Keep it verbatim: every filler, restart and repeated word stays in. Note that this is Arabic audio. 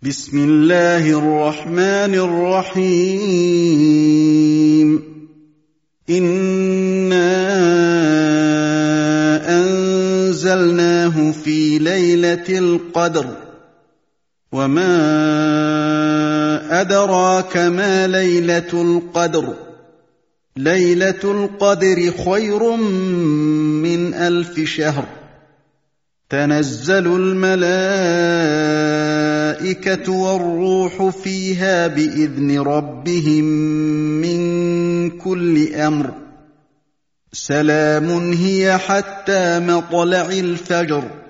بسم الله الرحمن الرحيم إنا أنزلناه في ليلة القدر وما أدراك ما ليلة القدر ليلة القدر خير من ألف شهر تنزل الملائكة والروح فيها بإذن ربهم من كل أمر سلام هي حتى مطلع الفجر